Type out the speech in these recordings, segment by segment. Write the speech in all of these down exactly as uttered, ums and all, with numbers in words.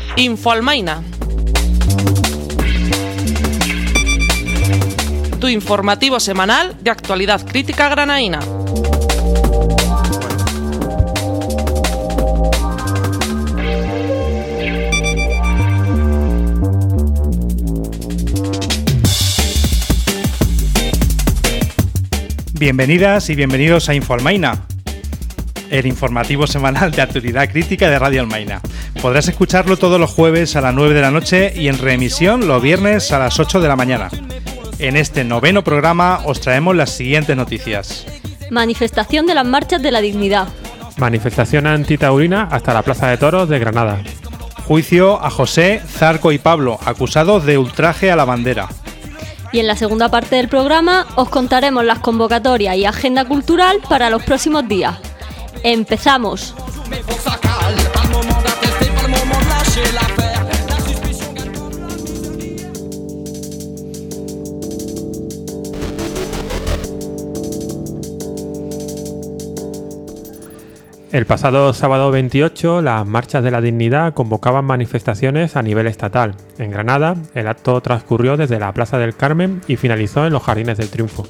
Infoalmaina. Tu informativo semanal de actualidad crítica granaína. Bienvenidas y bienvenidos a Infoalmaina, el informativo semanal de actualidad crítica de Radio Almaina. Podrás escucharlo todos los jueves a las nueve de la noche y en reemisión los viernes a las ocho de la mañana. En este noveno programa os traemos las siguientes noticias. Manifestación de las marchas de la dignidad. Manifestación antitaurina hasta la Plaza de Toros de Granada. Juicio a José, Zarco y Pablo, acusados de ultraje a la bandera. Y en la segunda parte del programa os contaremos las convocatorias y agenda cultural para los próximos días. ¡Empezamos! El pasado sábado veintiocho, las Marchas de la Dignidad convocaban manifestaciones a nivel estatal. En Granada, el acto transcurrió desde la Plaza del Carmen y finalizó en los Jardines del Triunfo.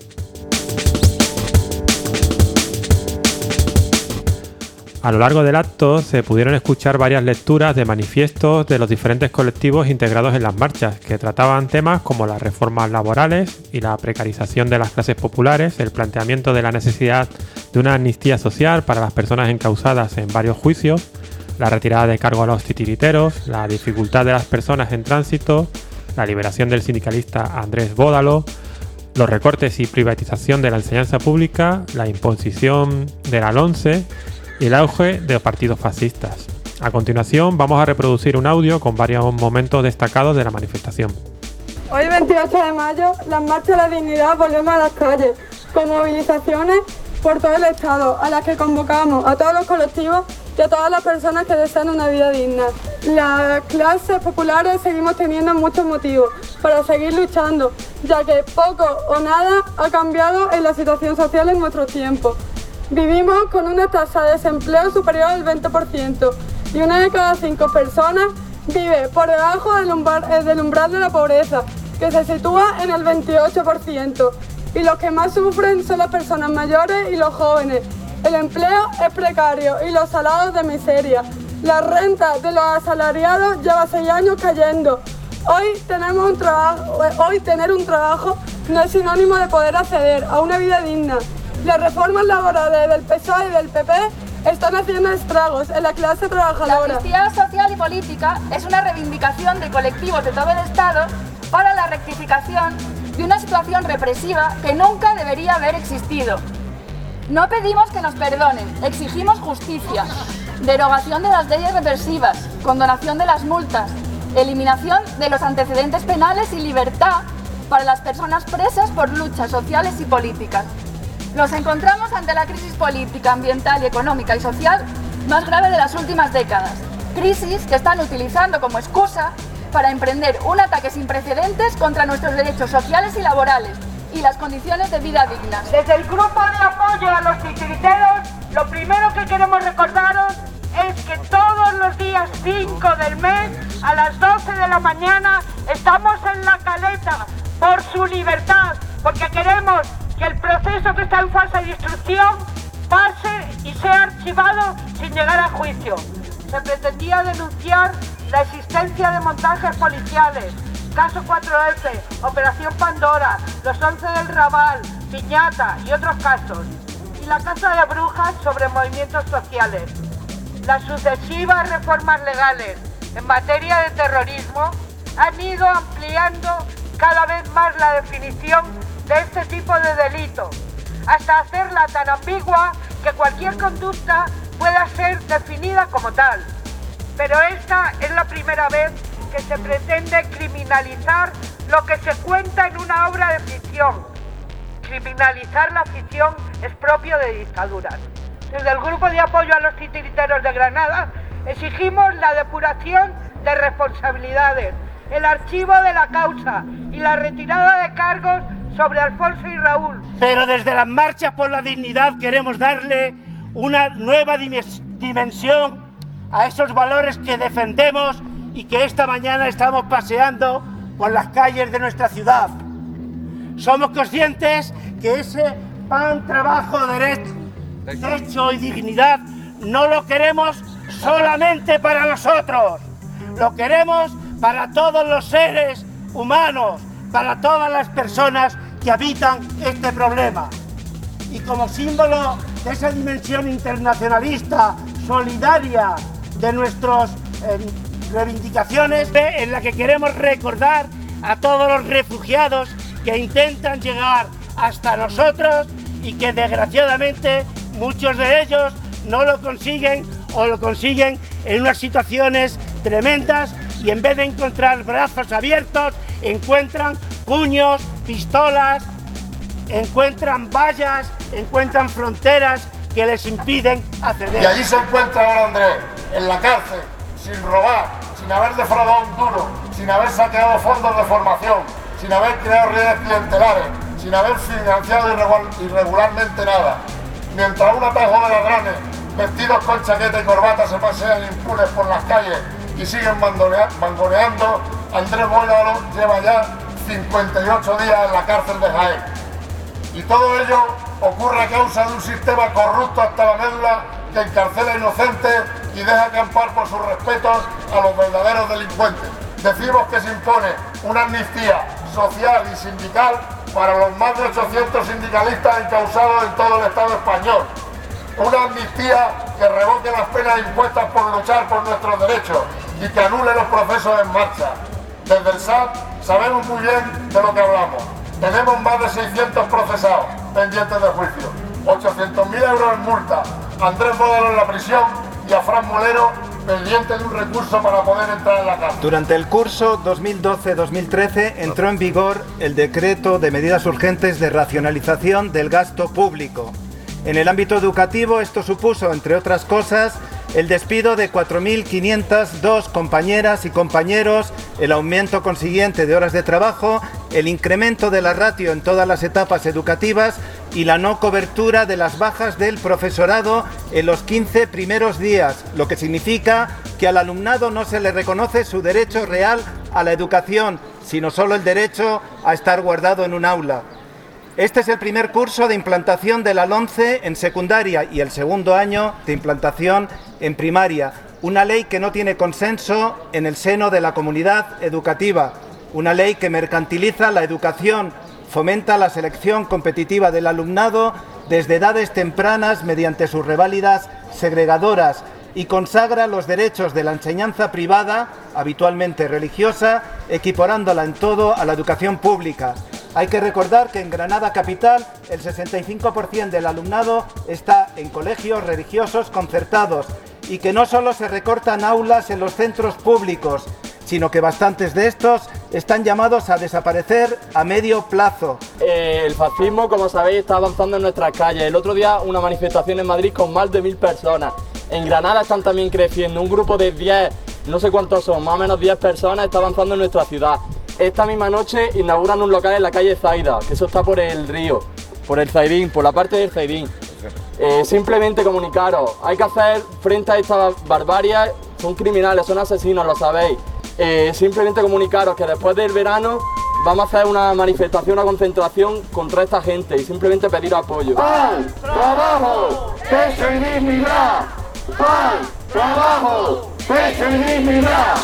A lo largo del acto se pudieron escuchar varias lecturas de manifiestos de los diferentes colectivos integrados en las marchas, que trataban temas como las reformas laborales y la precarización de las clases populares, el planteamiento de la necesidad de una amnistía social para las personas encausadas en varios juicios, la retirada de cargo a los titiriteros, la dificultad de las personas en tránsito, la liberación del sindicalista Andrés Bódalo, los recortes y privatización de la enseñanza pública, la imposición de la LOMCE y el auge de los partidos fascistas. A continuación vamos a reproducir un audio con varios momentos destacados de la manifestación. Hoy veintiocho de mayo, las marchas de la dignidad volvemos a las calles, con movilizaciones por todo el Estado, a las que convocamos a todos los colectivos y a todas las personas que desean una vida digna. Las clases populares seguimos teniendo muchos motivos para seguir luchando, ya que poco o nada ha cambiado en la situación social en nuestro tiempo. Vivimos con una tasa de desempleo superior al veinte por ciento y una de cada cinco personas vive por debajo del umbral, del umbral de la pobreza, que se sitúa en el veintiocho por ciento. Y los que más sufren son las personas mayores y los jóvenes. El empleo es precario y los salarios de miseria. La renta de los asalariados lleva seis años cayendo. Hoy, tenemos un trabajo, hoy tener un trabajo no es sinónimo de poder acceder a una vida digna. Las reformas laborales del P S O E y del P P están haciendo estragos en la clase trabajadora. La amnistía social y política es una reivindicación de colectivos de todo el Estado para la rectificación de una situación represiva que nunca debería haber existido. No pedimos que nos perdonen, exigimos justicia, derogación de las leyes represivas, condonación de las multas, eliminación de los antecedentes penales y libertad para las personas presas por luchas sociales y políticas. Nos encontramos ante la crisis política, ambiental y económica y social más grave de las últimas décadas. Crisis que están utilizando como excusa para emprender un ataque sin precedentes contra nuestros derechos sociales y laborales y las condiciones de vida dignas. Desde el grupo de apoyo a los titiriteros, lo primero que queremos recordaros es que todos los días cinco del mes, a las doce de la mañana, estamos en la caleta por su libertad, porque queremos que el proceso que está en fase de instrucción pase y sea archivado sin llegar a juicio. Se pretendía denunciar la existencia de montajes policiales, caso cuatro F, Operación Pandora, los once del Raval, Piñata y otros casos, y la caza de brujas sobre movimientos sociales. Las sucesivas reformas legales en materia de terrorismo han ido ampliando cada vez más la definición de este tipo de delito, hasta hacerla tan ambigua que cualquier conducta pueda ser definida como tal. Pero esta es la primera vez que se pretende criminalizar lo que se cuenta en una obra de ficción. Criminalizar la ficción es propio de dictaduras. Desde el Grupo de Apoyo a los Titiriteros de Granada exigimos la depuración de responsabilidades, el archivo de la causa y la retirada de cargos sobre Alfonso y Raúl. Pero desde las marchas por la dignidad queremos darle una nueva dimensión a esos valores que defendemos y que esta mañana estamos paseando por las calles de nuestra ciudad. Somos conscientes que ese pan, trabajo, derecho, derecho y dignidad no lo queremos solamente para nosotros, lo queremos para todos los seres humanos, para todas las personas que habitan este problema. Y como símbolo de esa dimensión internacionalista, solidaria de nuestras eh, reivindicaciones, en la que queremos recordar a todos los refugiados que intentan llegar hasta nosotros y que desgraciadamente muchos de ellos no lo consiguen o lo consiguen en unas situaciones tremendas y en vez de encontrar brazos abiertos encuentran puños, pistolas, encuentran vallas, encuentran fronteras que les impiden acceder. Y allí se encuentra ahora Andrés, en la cárcel, sin robar, sin haber defraudado un duro, sin haber saqueado fondos de formación, sin haber creado redes clientelares, sin haber financiado irregularmente nada. Mientras un atajo de ladrones, vestidos con chaqueta y corbata, se pasean impunes por las calles y siguen mangoneando, Andrés Bóidalo lleva ya cincuenta y ocho días en la cárcel de Jaén. Y todo ello ocurre a causa de un sistema corrupto hasta la médula que encarcela a inocentes y deja acampar por sus respetos a los verdaderos delincuentes. Decimos que se impone una amnistía social y sindical para los más de ochocientos sindicalistas encausados en todo el Estado español. Una amnistía que revoque las penas impuestas por luchar por nuestros derechos y que anule los procesos en marcha. Desde el S A T sabemos muy bien de lo que hablamos. Tenemos más de seiscientos procesados pendientes de juicio, ochocientos mil euros en multa, Andrés Bóidalo en la prisión y a Fran Molero pendiente de un recurso para poder entrar en la cárcel. Durante el curso dos mil doce dos mil trece entró en vigor el decreto de medidas urgentes de racionalización del gasto público. En el ámbito educativo esto supuso, entre otras cosas, el despido de cuatro mil quinientas dos compañeras y compañeros, el aumento consiguiente de horas de trabajo, el incremento de la ratio en todas las etapas educativas y la no cobertura de las bajas del profesorado en los quince primeros días, lo que significa que al alumnado no se le reconoce su derecho real a la educación, sino solo el derecho a estar guardado en un aula. Este es el primer curso de implantación de la LOMCE en secundaria y el segundo año de implantación en primaria. Una ley que no tiene consenso en el seno de la comunidad educativa. Una ley que mercantiliza la educación, fomenta la selección competitiva del alumnado desde edades tempranas mediante sus reválidas segregadoras y consagra los derechos de la enseñanza privada, habitualmente religiosa, equiparándola en todo a la educación pública. Hay que recordar que en Granada capital el sesenta y cinco por ciento del alumnado está en colegios religiosos concertados y que no solo se recortan aulas en los centros públicos, sino que bastantes de estos están llamados a desaparecer a medio plazo. Eh, el fascismo, como sabéis, está avanzando en nuestras calles. El otro día una manifestación en Madrid con más de mil personas. En Granada están también creciendo. Un grupo de diez, no sé cuántos son, más o menos diez personas está avanzando en nuestra ciudad. Esta misma noche inauguran un local en la calle Zaida, que eso está por el río, por el Zaidín, por la parte del Zaidín. Eh, simplemente comunicaros, hay que hacer frente a esta barbarie, son criminales, son asesinos, lo sabéis. Eh, simplemente comunicaros que después del verano vamos a hacer una manifestación, una concentración contra esta gente y simplemente pedir apoyo. ¡Pan, trabajo, pecho y dignidad! ¡Pan, trabajo, pecho y dignidad!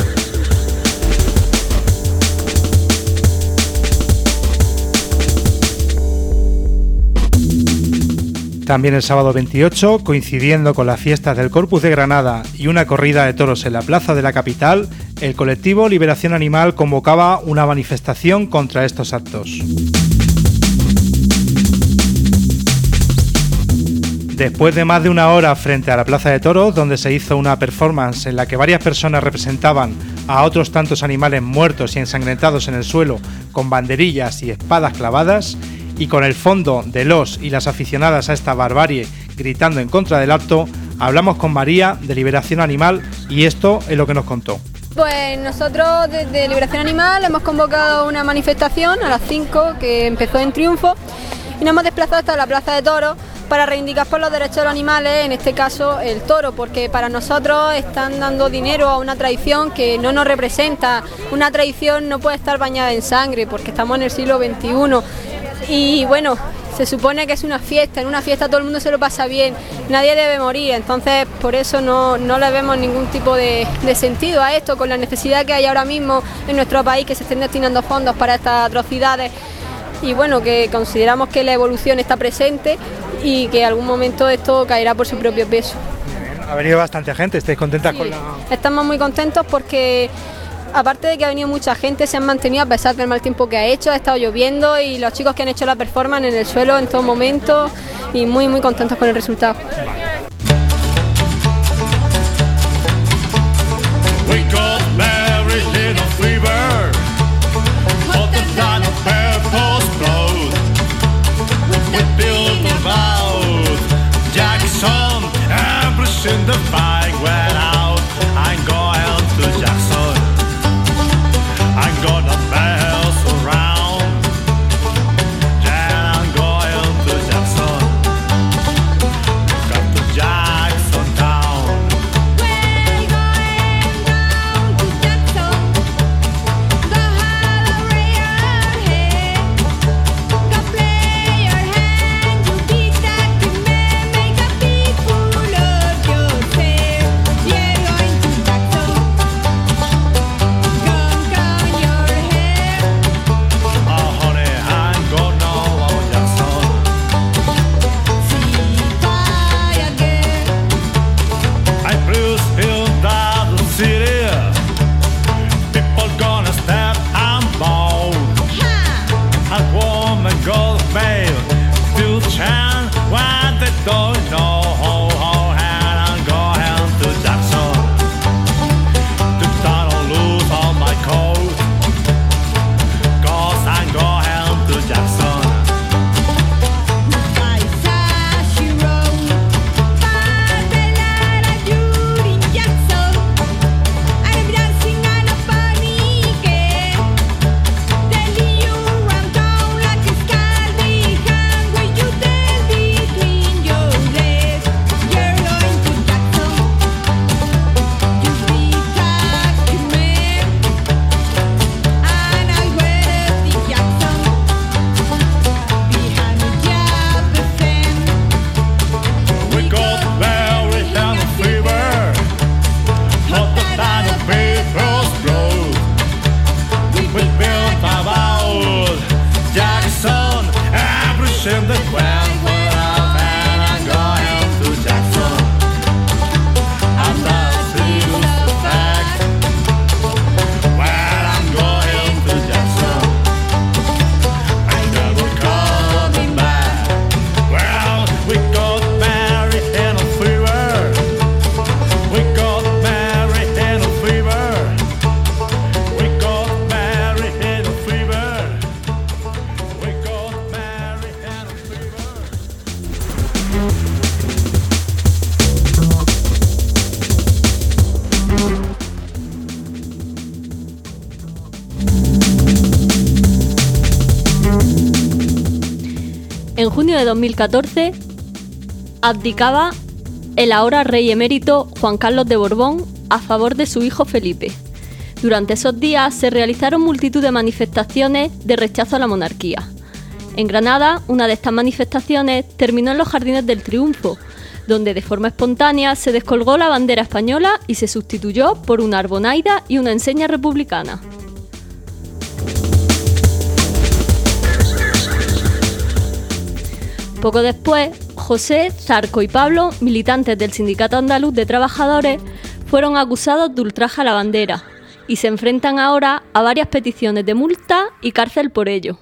También el sábado veintiocho, coincidiendo con las fiestas del Corpus de Granada y una corrida de toros en la plaza de la capital, el colectivo Liberación Animal convocaba una manifestación contra estos actos. Después de más de una hora frente a la plaza de toros, donde se hizo una performance en la que varias personas representaban a otros tantos animales muertos y ensangrentados en el suelo con banderillas y espadas clavadas, y con el fondo de los y las aficionadas a esta barbarie gritando en contra del acto, hablamos con María de Liberación Animal y esto es lo que nos contó. Pues nosotros desde Liberación Animal hemos convocado una manifestación a las cinco que empezó en Triunfo y nos hemos desplazado hasta la Plaza de Toros para reivindicar por los derechos de los animales, en este caso el toro, porque para nosotros están dando dinero a una tradición que no nos representa. Una tradición no puede estar bañada en sangre porque estamos en el siglo veintiuno y bueno, se supone que es una fiesta, en una fiesta todo el mundo se lo pasa bien, nadie debe morir, entonces por eso no, no le vemos ningún tipo de, de sentido a esto, con la necesidad que hay ahora mismo en nuestro país, que se estén destinando fondos para estas atrocidades, y bueno, que consideramos que la evolución está presente y que en algún momento esto caerá por su propio peso. Ha venido bastante gente, ¿estáis contentas Sí, con la...? Estamos muy contentos porque aparte de que ha venido mucha gente, se han mantenido a pesar del mal tiempo que ha hecho, ha estado lloviendo y los chicos que han hecho la performance en el suelo en todo momento y muy muy contentos con el resultado. We got married in a fever, but the plan of purpose blows. We built a vow, Jackson, ambushing the fight went out. I'm going to Jackson, I'm gonna bounce around. Yeah, I'm going to Jackson, got to Jackson town. En junio de dos mil catorce abdicaba el ahora rey emérito Juan Carlos de Borbón a favor de su hijo Felipe. Durante esos días se realizaron multitud de manifestaciones de rechazo a la monarquía. En Granada, una de estas manifestaciones terminó en los Jardines del Triunfo, donde de forma espontánea se descolgó la bandera española y se sustituyó por una arbonaida y una enseña republicana. Poco después, José, Zarco y Pablo, militantes del Sindicato Andaluz de Trabajadores, fueron acusados de ultraje a la bandera y se enfrentan ahora a varias peticiones de multa y cárcel por ello.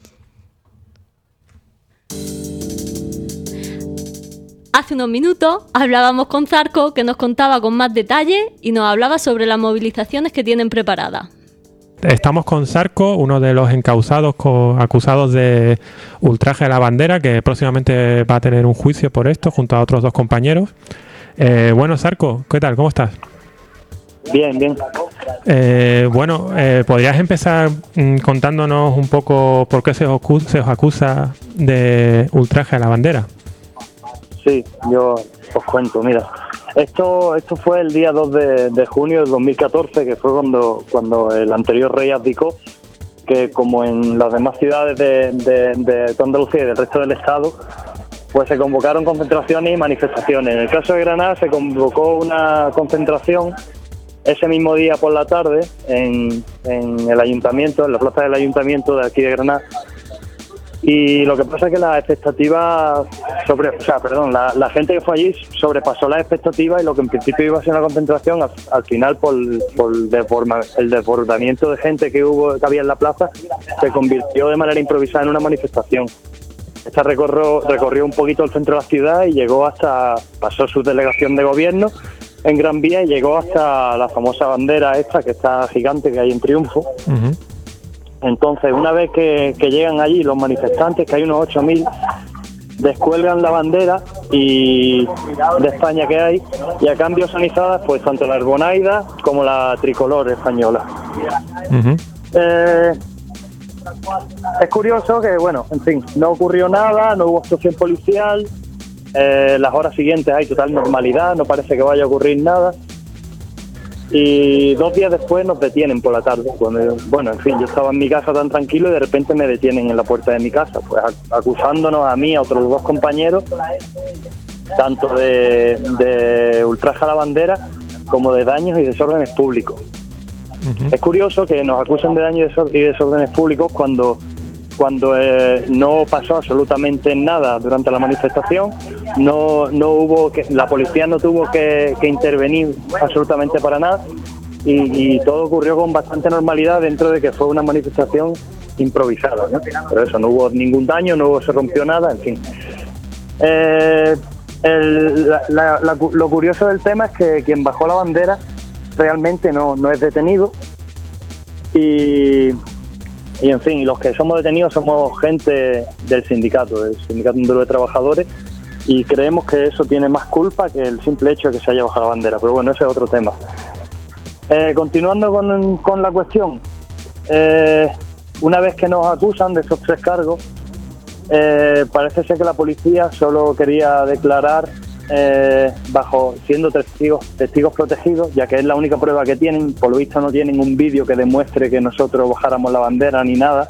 Hace unos minutos hablábamos con Zarco, que nos contaba con más detalle y nos hablaba sobre las movilizaciones que tienen preparadas. Estamos con Zarco, uno de los encausados co- acusados de ultraje a la bandera, que próximamente va a tener un juicio por esto junto a otros dos compañeros. Eh, bueno, Zarco, ¿qué tal? ¿Cómo estás? Bien, bien. Eh, bueno, eh, ¿podrías empezar mm, contándonos un poco por qué se os, acu- se os acusa de ultraje a la bandera? Sí, yo os cuento, mira. Esto esto fue el día dos de, de junio del dos mil catorce, que fue cuando, cuando el anterior rey abdicó, que como en las demás ciudades de, de, de Andalucía y del resto del Estado, pues se convocaron concentraciones y manifestaciones. En el caso de Granada se convocó una concentración ese mismo día por la tarde en, en el ayuntamiento, en la plaza del ayuntamiento de aquí de Granada. Y lo que pasa es que las expectativas sobre, o sea, perdón, la, la gente que fue allí sobrepasó las expectativas, y lo que en principio iba a ser una concentración, al, al final por, por deforma, el desbordamiento de gente que hubo, que había en la plaza, se convirtió de manera improvisada en una manifestación. Esta recorrió, recorrió un poquito el centro de la ciudad y llegó hasta, pasó su delegación de gobierno en Gran Vía y llegó hasta la famosa bandera esta que está gigante, que hay en Triunfo. Uh-huh. Entonces, una vez que, que llegan allí los manifestantes, que hay unos ocho mil, descuelgan la bandera y de España que hay, y a cambio son izadas pues tanto la Arbonaida como la tricolor española. Uh-huh. Eh, es curioso que, bueno, en fin, no ocurrió nada, no hubo actuación policial, eh, las horas siguientes hay total normalidad, no parece que vaya a ocurrir nada. Y dos días después nos detienen por la tarde. Cuando, bueno, en fin, yo estaba en mi casa tan tranquilo y de repente me detienen en la puerta de mi casa, pues acusándonos a mí y a otros dos compañeros, tanto de, de ultraje a la bandera como de daños y desórdenes públicos. Uh-huh. Es curioso que nos acusen de daños y desórdenes públicos cuando cuando eh, no pasó absolutamente nada durante la manifestación, no no hubo que la policía no tuvo que, que intervenir absolutamente para nada, y, y todo ocurrió con bastante normalidad dentro de que fue una manifestación improvisada, ¿no? Pero eso, no hubo ningún daño, no hubo, se rompió nada, en fin. Eh, el, la, la, la, lo curioso del tema es que quien bajó la bandera realmente no, no es detenido, y Y en fin, los que somos detenidos somos gente del sindicato, del Sindicato Andaluz de Trabajadores, y creemos que eso tiene más culpa que el simple hecho de que se haya bajado la bandera. Pero bueno, ese es otro tema. Eh, continuando con, con la cuestión, eh, una vez que nos acusan de esos tres cargos, eh, parece ser que la policía solo quería declarar eh, bajo siendo testigos testigos protegidos, ya que es la única prueba que tienen. Por lo visto no tienen un vídeo que demuestre que nosotros bajáramos la bandera ni nada.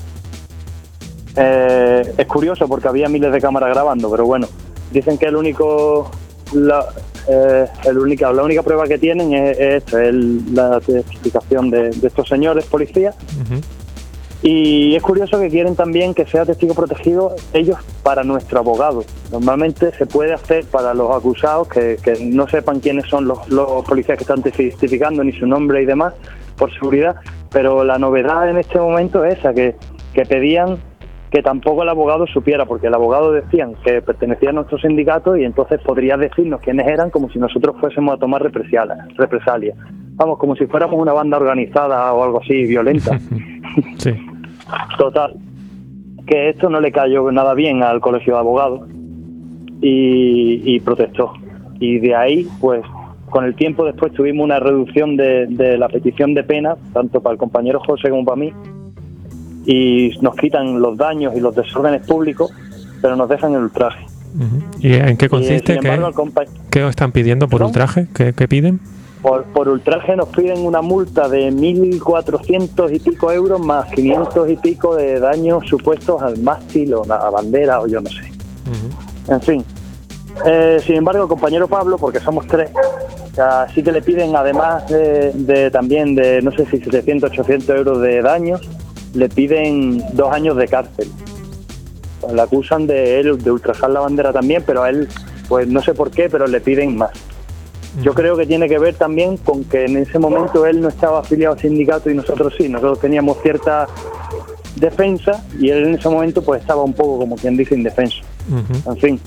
Eh, es curioso porque había miles de cámaras grabando, pero bueno, dicen que el único la, eh, el única, la única prueba que tienen es, es esto, es la testificación de, de estos señores policías. Uh-huh. Y es curioso que quieren también que sea testigo protegido ellos para nuestro abogado. Normalmente se puede hacer para los acusados que, que no sepan quiénes son los, los policías que están testificando, ni su nombre y demás, por seguridad. Pero la novedad en este momento es esa, que, que pedían que tampoco el abogado supiera, porque el abogado decían que pertenecía a nuestro sindicato y entonces podría decirnos quiénes eran como si nosotros fuésemos a tomar represalias. represalias. Vamos, como si fuéramos una banda organizada o algo así, violenta. Sí. Total, que esto no le cayó nada bien al colegio de abogados y, y protestó. Y de ahí, pues, con el tiempo después tuvimos una reducción de, de la petición de pena, tanto para el compañero José como para mí, y nos quitan los daños y los desórdenes públicos, pero nos dejan el ultraje. Uh-huh. ¿Y en qué consiste? Y, sin embargo, ¿Qué, compa- ¿Qué os están pidiendo por ¿Perdón? ultraje? ¿Qué, qué piden? Por, por ultraje nos piden una multa de mil cuatrocientos y pico euros más quinientos y pico de daños supuestos al mástil o a la bandera o yo no sé. Uh-huh. En fin. Eh, sin embargo, el compañero Pablo, porque somos tres, así que le piden, además de, de también de no sé si setecientos, ochocientos euros de daños, le piden dos años de cárcel. Pues le acusan de él de ultrajar la bandera también, pero a él, pues no sé por qué, pero le piden más. Yo creo que tiene que ver también con que en ese momento él no estaba afiliado al sindicato y nosotros sí, nosotros teníamos cierta defensa y él en ese momento pues estaba un poco, como quien dice, indefenso. Uh-huh. En fin.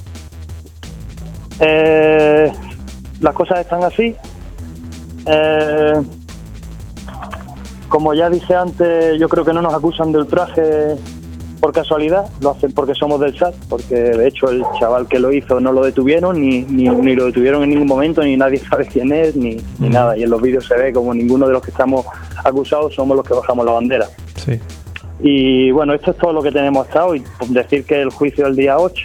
Eh, las cosas están así. Eh, como ya dije antes, yo creo que no nos acusan de ultraje por casualidad, lo hacen porque somos del S A T, porque de hecho el chaval que lo hizo no lo detuvieron, ni, ni, ni lo detuvieron en ningún momento, ni nadie sabe quién es, ni, ni nada, y en los vídeos se ve como ninguno de los que estamos acusados somos los que bajamos la bandera. Sí. Y bueno, esto es todo lo que tenemos hasta hoy. Decir que el juicio el día ocho,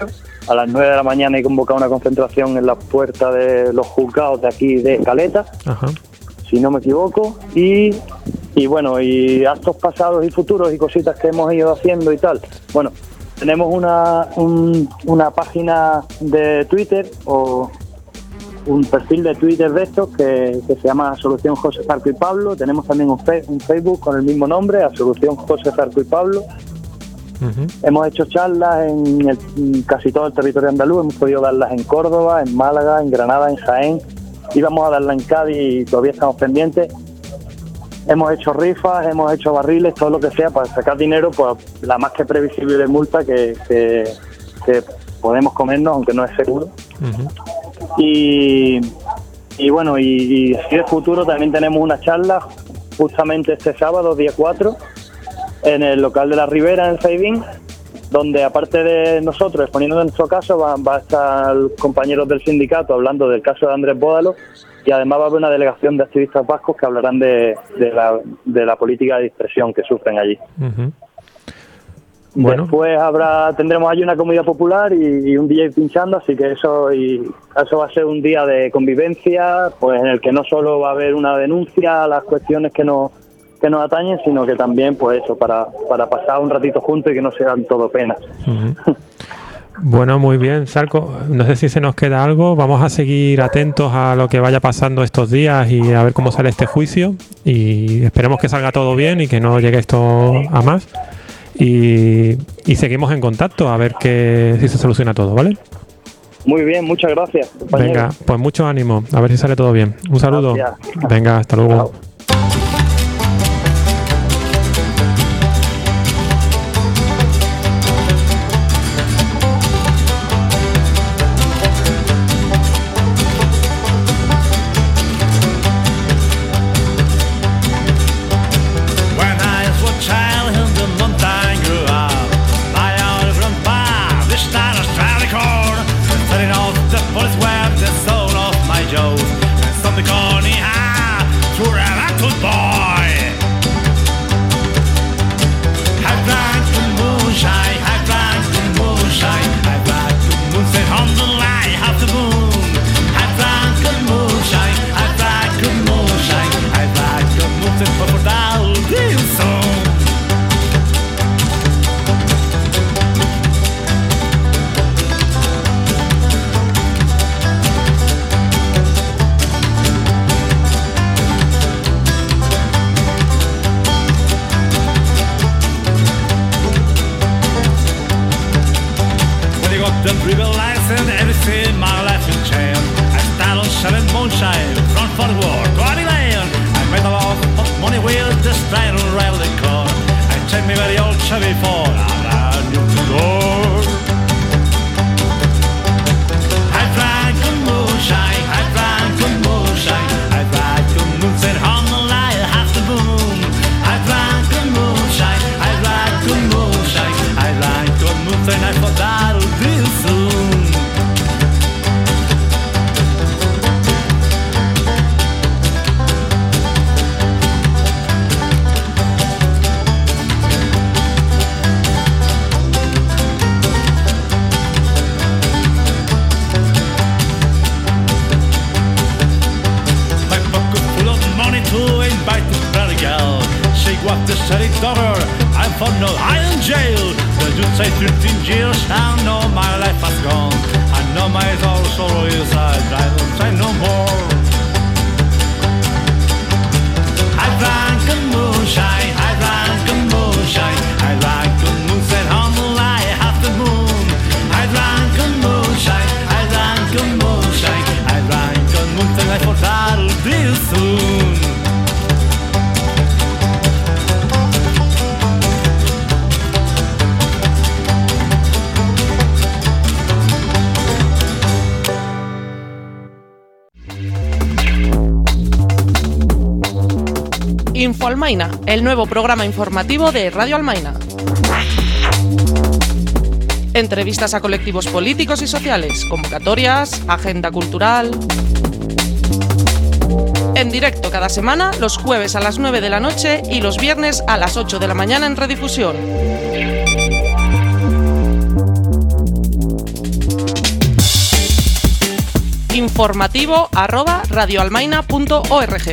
a las nueve de la mañana hay convocado una concentración en la puerta de los juzgados de aquí de Caleta, Ajá. si no me equivoco, y, y bueno, y actos pasados y futuros y cositas que hemos ido haciendo y tal. Bueno, tenemos una, un, una página de Twitter o un perfil de Twitter de estos que, que se llama Asolución José Zarco y Pablo. Tenemos también un, fe, un Facebook con el mismo nombre, Asolución José Zarco y Pablo. Uh-huh. Hemos hecho charlas en, el, en casi todo el territorio andaluz, hemos podido darlas en Córdoba, en Málaga, en Granada, en Jaén, íbamos a darlas en Cádiz y todavía estamos pendientes. Hemos hecho rifas, hemos hecho barriles, todo lo que sea para sacar dinero, pues la más que previsible multa que, que, que podemos comernos, aunque no es seguro. Uh-huh. Y, y bueno, y, y así de futuro también tenemos una charla justamente este sábado, día cuatro, en el local de la Ribera, en Saidín, donde aparte de nosotros exponiendo nuestro caso, va, va a estar compañeros del sindicato hablando del caso de Andrés Bódalo, y además va a haber una delegación de activistas vascos que hablarán de, de, la, de la política de dispersión que sufren allí. Uh-huh. Bueno. Después habrá tendremos allí una comida popular y, y un D J pinchando, así que eso y eso va a ser un día de convivencia, pues en el que no solo va a haber una denuncia a las cuestiones que nos que nos atañen, sino que también pues eso para para pasar un ratito juntos y que no sean todo penas. Uh-huh. Bueno, muy bien, Zarco. No sé si se nos queda algo. Vamos a seguir atentos a lo que vaya pasando estos días y a ver cómo sale este juicio, y esperemos que salga todo bien y que no llegue esto a más. Y, y seguimos en contacto a ver que, si se soluciona todo, ¿vale? Muy bien, muchas gracias, compañero. Venga, pues mucho ánimo, a ver si sale todo bien. Un saludo. Gracias. Venga, hasta luego. Chao. Info Almaina, el nuevo programa informativo de Radio Almaina. Entrevistas a colectivos políticos y sociales, convocatorias, agenda cultural. En directo cada semana, los jueves a las nueve de la noche y los viernes a las ocho de la mañana en redifusión. informativo arroba radioalmaina punto org.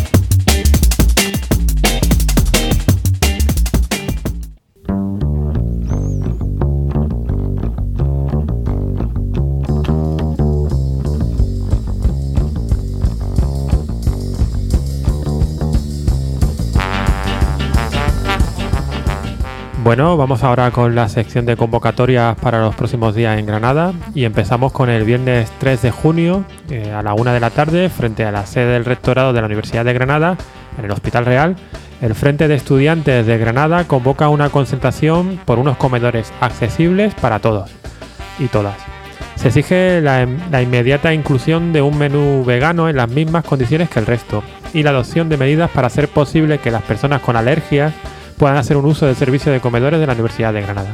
Bueno, vamos ahora con la sección de convocatorias para los próximos días en Granada y empezamos con el viernes tres de junio eh, a la una de la tarde frente a la sede del Rectorado de la Universidad de Granada, en el Hospital Real. El Frente de Estudiantes de Granada convoca una concentración por unos comedores accesibles para todos y todas. Se exige la, la inmediata inclusión de un menú vegano en las mismas condiciones que el resto y la adopción de medidas para hacer posible que las personas con alergias puedan hacer un uso del servicio de comedores de la Universidad de Granada.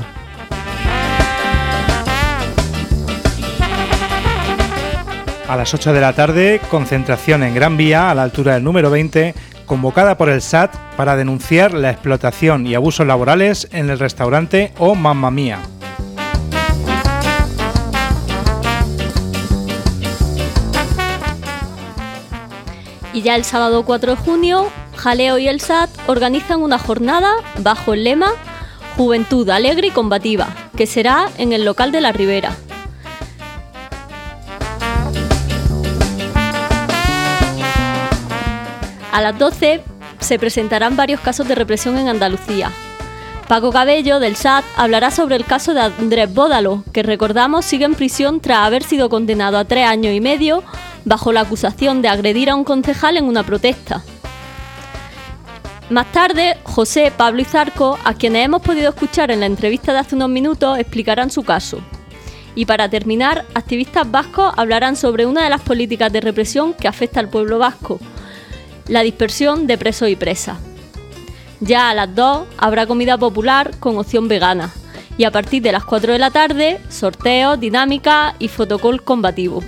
A las ocho de la tarde, concentración en Gran Vía, a la altura del número veinte, convocada por el S A T para denunciar la explotación y abusos laborales en el restaurante Oh Mamma Mía. Y ya el sábado cuatro de junio, Jaleo y el S A T organizan una jornada bajo el lema Juventud Alegre y Combativa, que será en el local de la Ribera. A las doce se presentarán varios casos de represión en Andalucía. Paco Cabello, del S A T, hablará sobre el caso de Andrés Bódalo, que recordamos sigue en prisión tras haber sido condenado a tres años y medio bajo la acusación de agredir a un concejal en una protesta. Más tarde, José, Pablo y Zarco, a quienes hemos podido escuchar en la entrevista de hace unos minutos, explicarán su caso. Y para terminar, activistas vascos hablarán sobre una de las políticas de represión que afecta al pueblo vasco, la dispersión de presos y presas. Ya a las dos habrá comida popular con opción vegana y a partir de las cuatro de la tarde, sorteos, dinámica y fotocall combativo.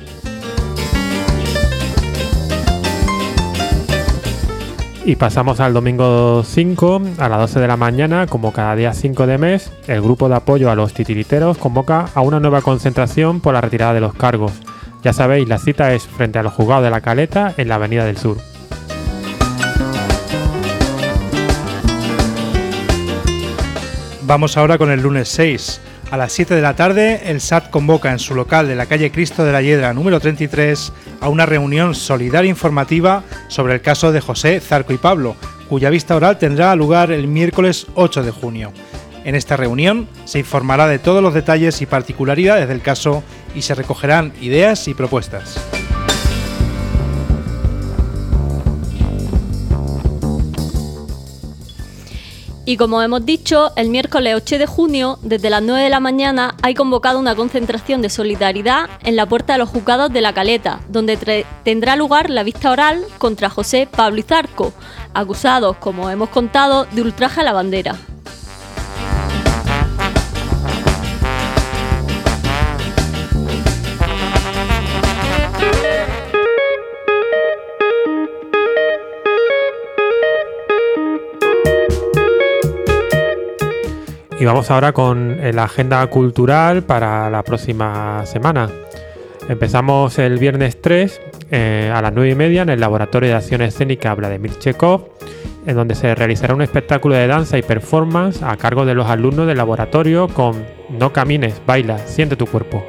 Y pasamos al domingo cinco, a las doce de la mañana, como cada día cinco de mes, el grupo de apoyo a los titiriteros convoca a una nueva concentración por la retirada de los cargos. Ya sabéis, la cita es frente a los juzgados de la Caleta, en la Avenida del Sur. Vamos ahora con el lunes seis. A las siete de la tarde, el S A T convoca en su local de la calle Cristo de la Hiedra número treinta y tres a una reunión solidaria informativa sobre el caso de José, Zarco y Pablo, cuya vista oral tendrá lugar el miércoles ocho de junio. En esta reunión se informará de todos los detalles y particularidades del caso y se recogerán ideas y propuestas. Y como hemos dicho, el miércoles ocho de junio, desde las nueve de la mañana, hay convocado una concentración de solidaridad en la puerta de los juzgados de la Caleta, donde tre- tendrá lugar la vista oral contra José, Pablo y Zarco, acusados, como hemos contado, de ultraje a la bandera. Y vamos ahora con la agenda cultural para la próxima semana. Empezamos el viernes tres eh, a las nueve y media en el Laboratorio de Acción Escénica Vladimir Chekov, en donde se realizará un espectáculo de danza y performance a cargo de los alumnos del laboratorio con No camines, baila, siente tu cuerpo.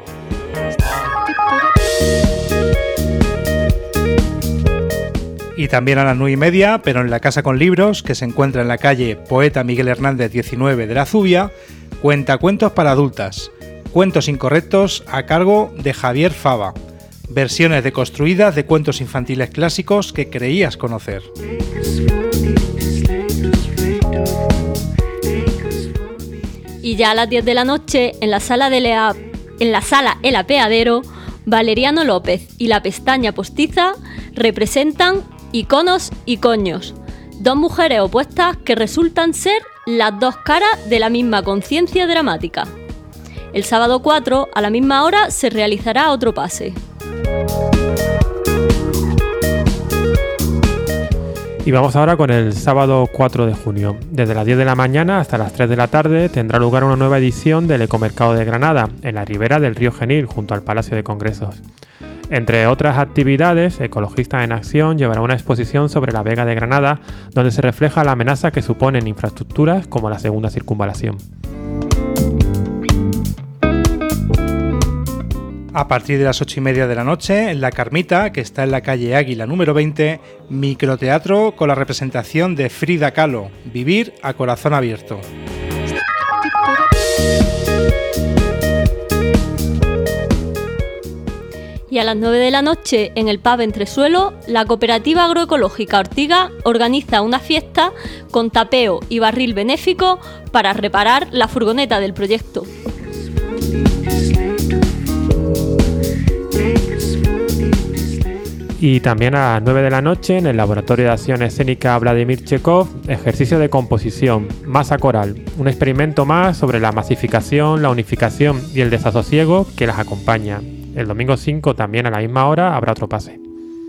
Y también a las nueve y media, pero en la Casa con Libros, que se encuentra en la calle Poeta Miguel Hernández diecinueve de la Zubia, cuenta cuentos para adultas, cuentos incorrectos a cargo de Javier Fava, versiones deconstruidas de cuentos infantiles clásicos que creías conocer. Y ya a las diez de la noche, en la sala, de Lea, en la sala El Apeadero, Valeriano López y la Pestaña Postiza representan Iconos y Coños, dos mujeres opuestas que resultan ser las dos caras de la misma conciencia dramática. El sábado cuatro, a la misma hora, se realizará otro pase. Y vamos ahora con el sábado cuatro de junio. Desde las diez de la mañana hasta las tres de la tarde tendrá lugar una nueva edición del Ecomercado de Granada, en la ribera del río Genil, junto al Palacio de Congresos. Entre otras actividades, Ecologistas en Acción llevará una exposición sobre la Vega de Granada, donde se refleja la amenaza que suponen infraestructuras como la segunda circunvalación. A partir de las ocho y media de la noche, en La Carmita, que está en la calle Águila número veinte, microteatro con la representación de Frida Kahlo, Vivir a corazón abierto. Y a las nueve de la noche, en el pub Entresuelo, la Cooperativa Agroecológica Ortiga organiza una fiesta con tapeo y barril benéfico para reparar la furgoneta del proyecto. Y también a las nueve de la noche, en el Laboratorio de Acción Escénica Vladimir Chekov, ejercicio de composición, masa coral, un experimento más sobre la masificación, la unificación y el desasosiego que las acompaña. El domingo cinco, también a la misma hora, habrá otro pase.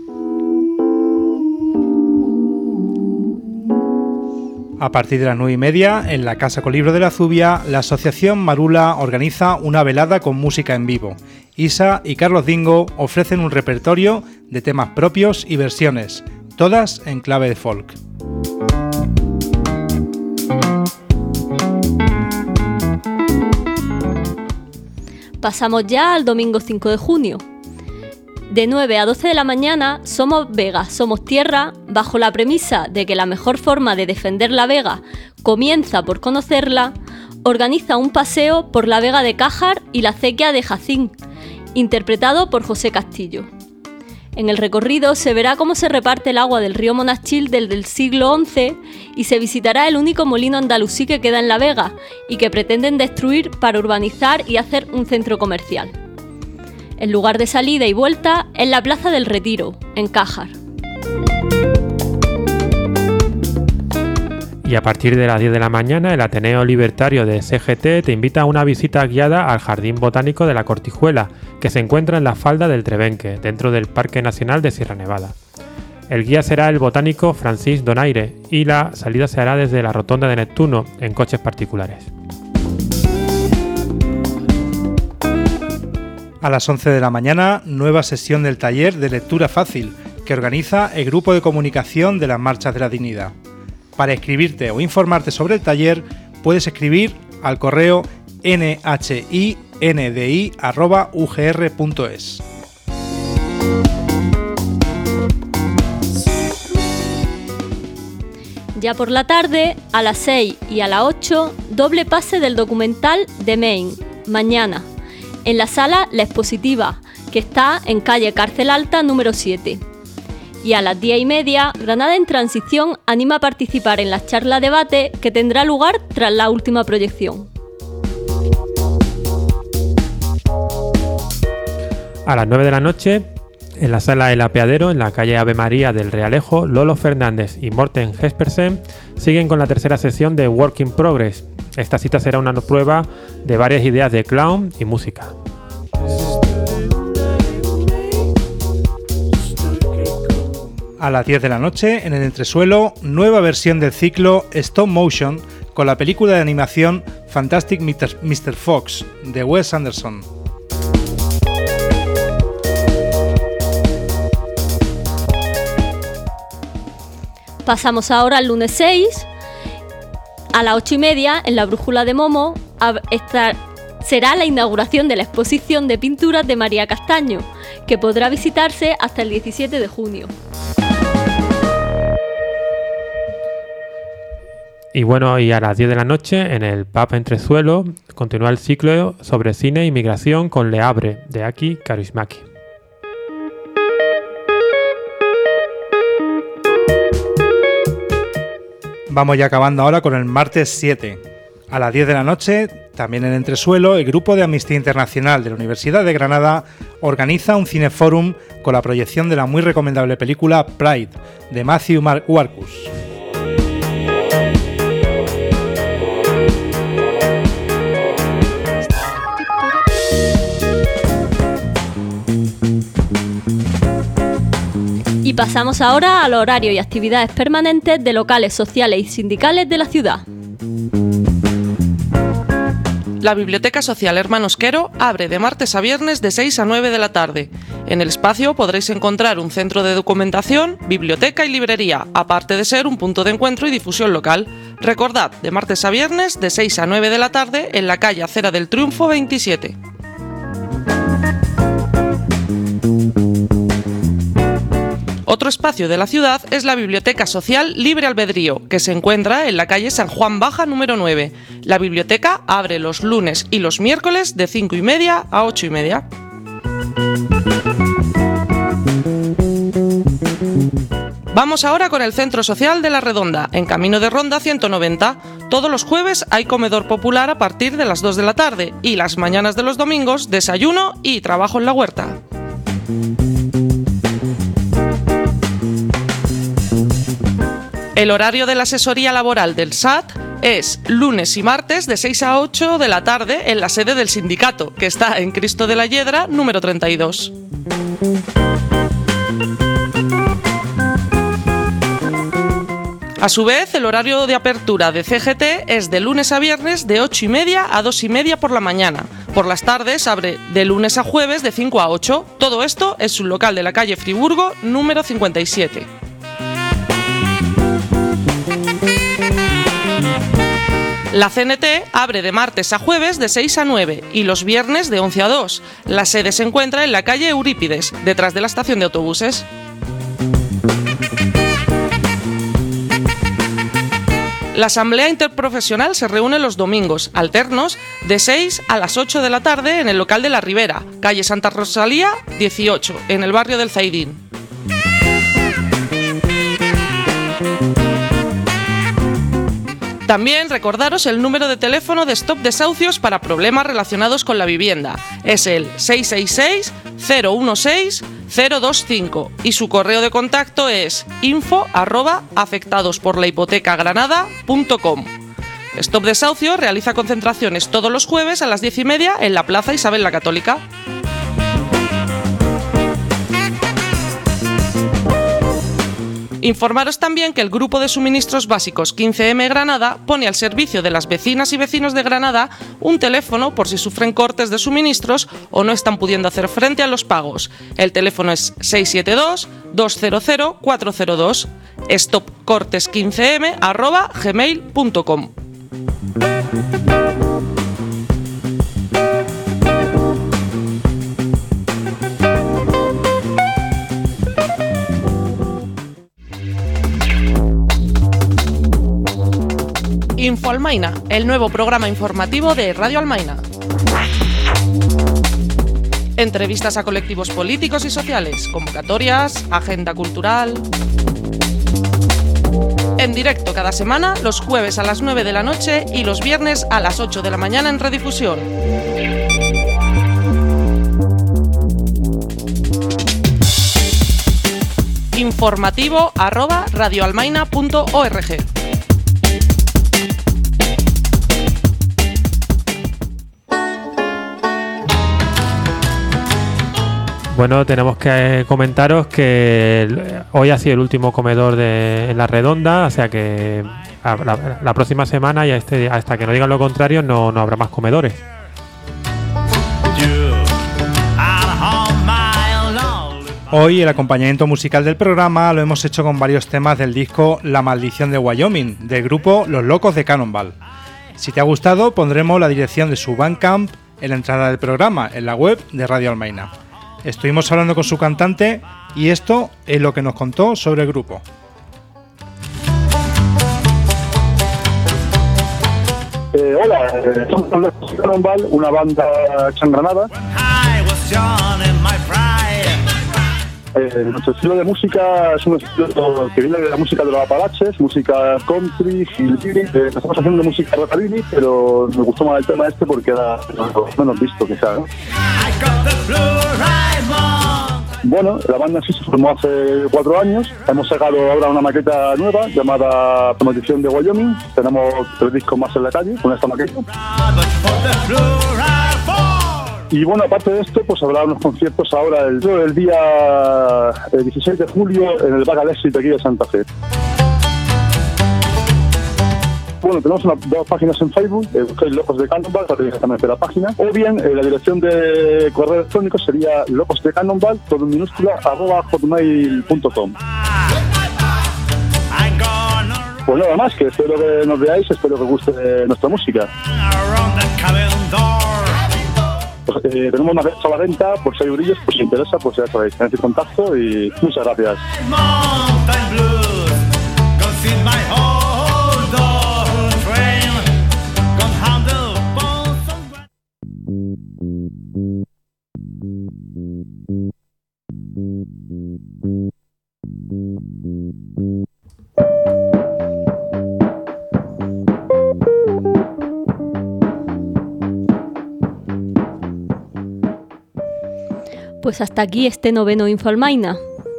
A partir de las nueve y media, en la Casa Colibro de la Zubia, la Asociación Marula organiza una velada con música en vivo. Isa y Carlos Dingo ofrecen un repertorio de temas propios y versiones, todas en clave de folk. Pasamos ya al domingo cinco de junio. De nueve a doce de la mañana, Somos Vega, Somos Tierra, bajo la premisa de que la mejor forma de defender la Vega comienza por conocerla, organiza un paseo por la Vega de Cájar y la acequia de Jacín, interpretado por José Castillo. En el recorrido se verá cómo se reparte el agua del río Monachil desde el siglo once y se visitará el único molino andalusí que queda en La Vega y que pretenden destruir para urbanizar y hacer un centro comercial. El lugar de salida y vuelta es la Plaza del Retiro, en Cájar. Y a partir de las diez de la mañana, el Ateneo Libertario de C G T te invita a una visita guiada al Jardín Botánico de la Cortijuela, que se encuentra en la falda del Trebenque, dentro del Parque Nacional de Sierra Nevada. El guía será el botánico Francis Donaire y la salida se hará desde la Rotonda de Neptuno, en coches particulares. A las once de la mañana, nueva sesión del taller de lectura fácil que organiza el Grupo de Comunicación de las Marchas de la Dignidad. Para escribirte o informarte sobre el taller, puedes escribir al correo n h i n d i arroba u g r punto es. Ya por la tarde, a las seis y a las ocho, doble pase del documental The Main, mañana, en la sala La Expositiva, que está en calle Cárcel Alta número siete. Y a las diez y media, Granada en Transición anima a participar en la charla debate que tendrá lugar tras la última proyección. A las nueve de la noche, en la sala El Apeadero, en la calle Ave María del Realejo, Lolo Fernández y Morten Jespersen siguen con la tercera sesión de Work in Progress. Esta cita será una prueba de varias ideas de clown y música. A las diez de la noche, en el entresuelo, nueva versión del ciclo Stop Motion con la película de animación Fantastic mister Fox de Wes Anderson. Pasamos ahora al lunes seis. A las ocho y media, en la Brújula de Momo, esta será la inauguración de la exposición de pinturas de María Castaño, que podrá visitarse hasta el diecisiete de junio. Y bueno, y a las diez de la noche, en el pub Entresuelo, continúa el ciclo sobre cine y migración con Le Havre, de Aki Kaurismäki. Vamos ya acabando ahora con el martes siete. A las diez de la noche, también en Entresuelo, el grupo de Amnistía Internacional de la Universidad de Granada organiza un cineforum con la proyección de la muy recomendable película Pride, de Matthew Warchus. Y pasamos ahora al horario y actividades permanentes de locales sociales y sindicales de la ciudad. La Biblioteca Social Hermanos Quero abre de martes a viernes de seis a nueve de la tarde. En el espacio podréis encontrar un centro de documentación, biblioteca y librería, aparte de ser un punto de encuentro y difusión local. Recordad, de martes a viernes de seis a nueve de la tarde en la calle Acera del Triunfo veintisiete. Otro espacio de la ciudad es la Biblioteca Social Libre Albedrío, que se encuentra en la calle San Juan Baja número nueve. La biblioteca abre los lunes y los miércoles de cinco y media a ocho y media. Vamos ahora con el Centro Social de La Redonda, en Camino de Ronda ciento noventa. Todos los jueves hay comedor popular a partir de las dos de la tarde y las mañanas de los domingos desayuno y trabajo en la huerta. El horario de la asesoría laboral del S A T es lunes y martes de seis a ocho de la tarde en la sede del sindicato, que está en Cristo de la Hiedra, número treinta y dos. A su vez, el horario de apertura de C G T es de lunes a viernes de ocho y media a dos y media por la mañana. Por las tardes abre de lunes a jueves de cinco a ocho. Todo esto es su local de la calle Friburgo, número cincuenta y siete. La C N T abre de martes a jueves de seis a nueve y los viernes de once a dos. La sede se encuentra en la calle Eurípides, detrás de la estación de autobuses. La Asamblea Interprofesional se reúne los domingos, alternos, de seis a las ocho de la tarde en el local de La Ribera, calle Santa Rosalía dieciocho, en el barrio del Zaidín. También recordaros el número de teléfono de Stop Desahucios para problemas relacionados con la vivienda. Es el seis seis seis, cero uno seis, cero dos cinco y su correo de contacto es info arroba afectadosporlahipotecagranada punto com. Stop Desahucio realiza concentraciones todos los jueves a las diez y media en la Plaza Isabel la Católica. Informaros también que el Grupo de Suministros Básicos quince eme Granada pone al servicio de las vecinas y vecinos de Granada un teléfono por si sufren cortes de suministros o no están pudiendo hacer frente a los pagos. El teléfono es seis siete dos, dos cero cero, cuatro cero dos, stopcortes quince eme arroba gmail punto com. Info Almaina, el nuevo programa informativo de Radio Almaina. Entrevistas a colectivos políticos y sociales, convocatorias, agenda cultural. En directo cada semana, los jueves a las nueve de la noche y los viernes a las ocho de la mañana en redifusión. Informativo arroba radioalmaina punto org. Bueno, tenemos que comentaros que el, hoy ha sido el último comedor de, en La Redonda, o sea que a, la, la próxima semana y a este, hasta que no digan lo contrario no, no habrá más comedores. Hoy el acompañamiento musical del programa lo hemos hecho con varios temas del disco La Maldición de Wyoming, del grupo Los Locos de Cannonball. Si te ha gustado, pondremos la dirección de su Bandcamp en la entrada del programa, en la web de Radio Almaina. Estuvimos hablando con su cantante y esto es lo que nos contó sobre el grupo. Eh, hola, eh, somos Los Locos de Cannonball, una banda hecha en Granada. Eh, nuestro estilo de música es un estilo que viene de la música de los Apalaches, música country, hillbilly. Eh, estamos haciendo música rockabilly, pero me gustó más el tema este porque era lo menos visto quizá, ¿no? Bueno, la banda sí se formó hace cuatro años. Hemos sacado ahora una maqueta nueva llamada Maldición de Wyoming. Tenemos tres discos más en la calle con esta maqueta. Y bueno, aparte de esto, pues habrá unos conciertos ahora el, el día el dieciséis de julio en el Bar Alexis de aquí de Santa Fe. Bueno, bueno, tenemos una, dos páginas en Facebook, eh, buscáis Locos de Cannonball para directamente la página, o bien eh, la dirección de correo electrónico sería locosdecannonball, todo en minúscula, arroba hotmail punto com. Pues nada más, que espero que nos veáis, espero que os guste nuestra música. Pues, eh, tenemos una fecha a la venta por seis eurillos, pues si os interesa, pues ya sabéis, tenéis el contacto y muchas gracias. Pues hasta aquí este noveno Infalmaina.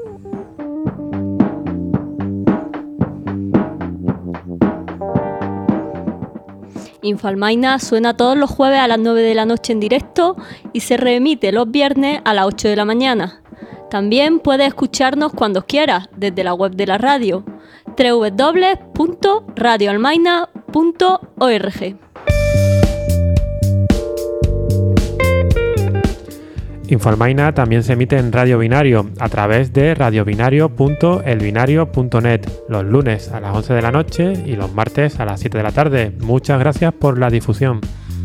Infalmaina suena todos los jueves a las nueve de la noche en directo y se reemite los viernes a las ocho de la mañana. También puedes escucharnos cuando quieras desde la web de la radio, doble u doble u doble u punto radio almaina punto org. Infalmaina también se emite en Radio Binario a través de radiobinario punto elbinario punto net los lunes a las once de la noche y los martes a las siete de la tarde. Muchas gracias por la difusión.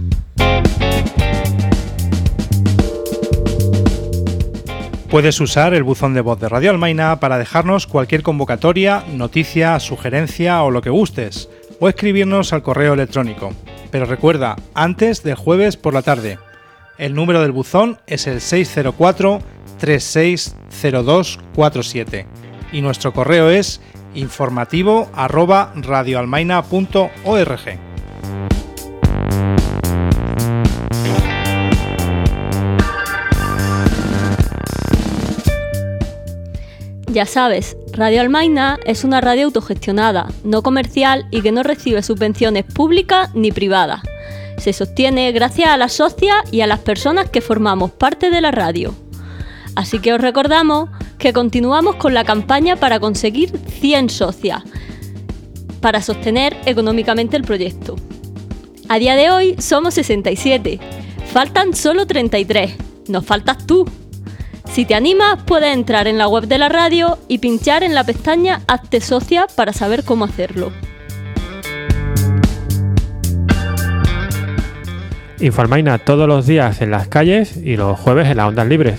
Puedes usar el buzón de voz de Radio Almaina para dejarnos cualquier convocatoria, noticia, sugerencia o lo que gustes, o escribirnos al correo electrónico. Pero recuerda, antes del jueves por la tarde. El número del buzón es el seis cero cuatro, tres seis cero dos cuatro siete y nuestro correo es informativo arroba radioalmaina punto org. Ya sabes, Radio Almaina es una radio autogestionada, no comercial y que no recibe subvenciones públicas ni privadas. Se sostiene gracias a las socias y a las personas que formamos parte de la radio. Así que os recordamos que continuamos con la campaña para conseguir cien socias, para sostener económicamente el proyecto. A día de hoy somos sesenta y siete, faltan solo treinta y tres, nos faltas tú. Si te animas, puedes entrar en la web de la radio y pinchar en la pestaña Hazte socia para saber cómo hacerlo. Infalmaina todos los días en las calles y los jueves en las ondas libres.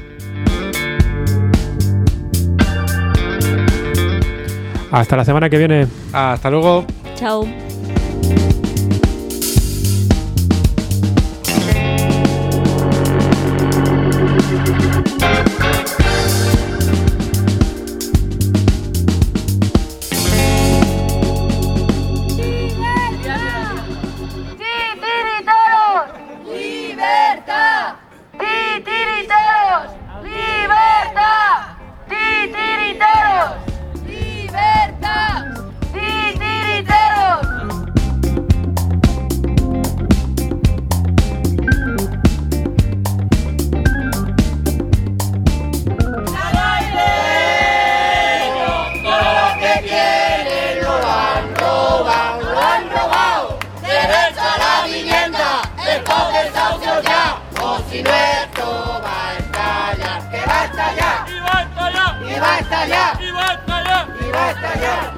Hasta la semana que viene. Hasta luego. Chao. Si no esto va a estallar, que va a estallar, y va a estallar, y va a estallar, y va a estallar, y va a estallar.